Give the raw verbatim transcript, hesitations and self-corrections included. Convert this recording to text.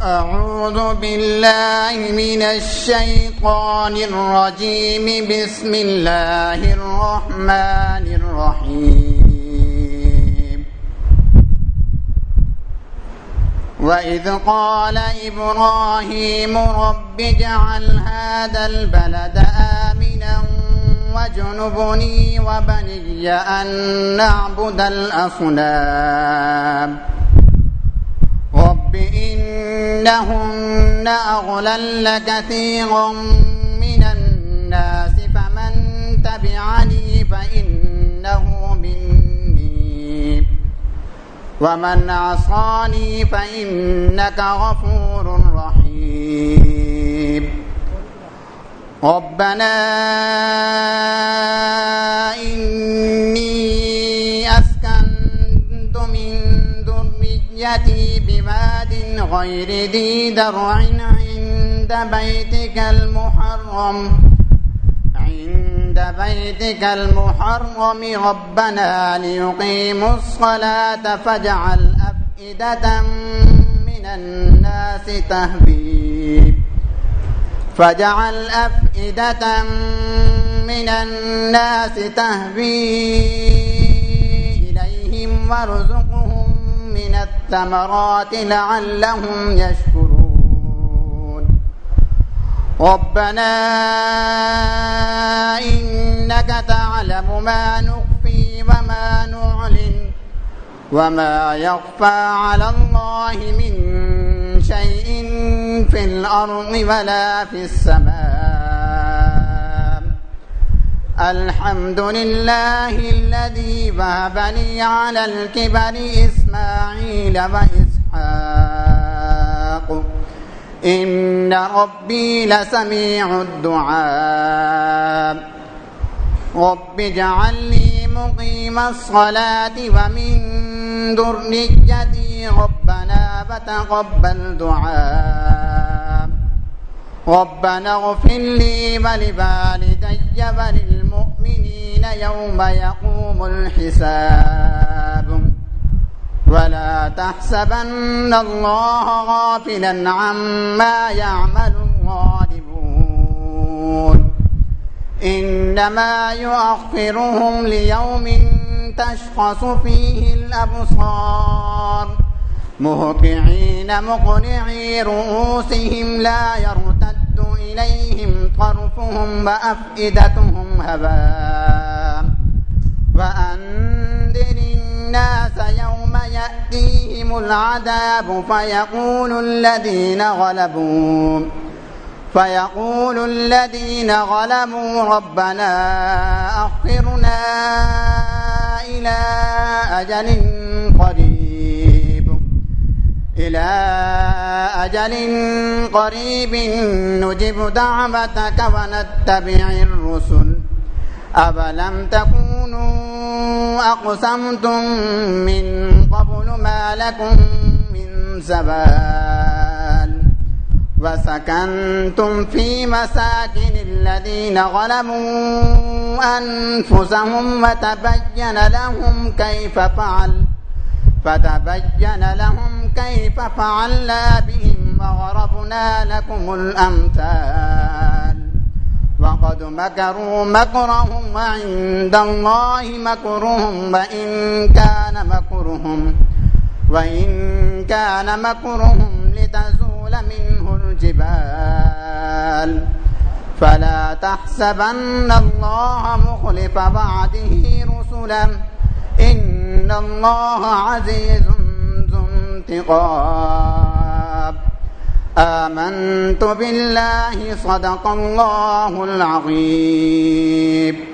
أعوذ بالله من الشيطان الرجيم. بسم الله الرحمن الرحيم. وإذ قال إبراهيم رب اجعل هذا البلد آمنا واجنبني وبني أن نعبد الأصنام رب إنهن أضللن كثيرا من الناس فمن تبعني فإنه مني ومن عصاني فإنك غفور رحيم. ربنا إني أسكنت من ذريتي بواد غير ذي زرع عند بيتك المحرم عند بيتك المحرم ربنا ليقيموا الصلاة فاجعل أفئدة من الناس تهوي فاجعل أفئدة من الناس تهوي إليهم وارزقهم من الثمرات لعلهم يشكرون. ربنا إنك تعلم ما نخفي وما نعلن وما يخفى على الله من شيء في الأرض ولا في السماء. الحمد لله الذي وهب لي على الكبر إسماعيل وإسحاق إن ربي لسميع الدعاء. رب اجعل لي مقيم الصلاة ومن ذريتي ربنا وتقبل دعاء. ربنا اغفر لي ولوالدي وللمؤمنين يوم يقوم الحساب. ولا تحسبن الله غافلا عما يعمل الظالمون إنما يؤخرهم ليوم تشخص فيه الأبصار مهطعين مقنعي رؤوسهم لا يرتد إليهم طرفهم وأفئدتهم هواء. وأنذر الناس يوم يأتيهم العذاب فيقول الذين غلبوا فيقول الذين غلبوا ربنا أخرنا إلى أجل قريب إلى أجل قريب نجب دعوتك ونتبع الرسل أفلم تكونوا أقسمتم من قبل ما لكم من زوال وسكنتم في مساكن الذين ظلموا أنفسهم وتبين لهم كيف فعل فتبين لهم كيف فعلنا بهم وضربنا لكم الأمثال. وقد مكروا مكرهم وعند الله مكرهم وإن كان مكرهم وإن كان مكرهم لتزول منه الجبال. فلا تحسبن الله مخلف وعده رسلا إن الله عزيز ذو انتقام. آمنت بالله صدق الله العظيم.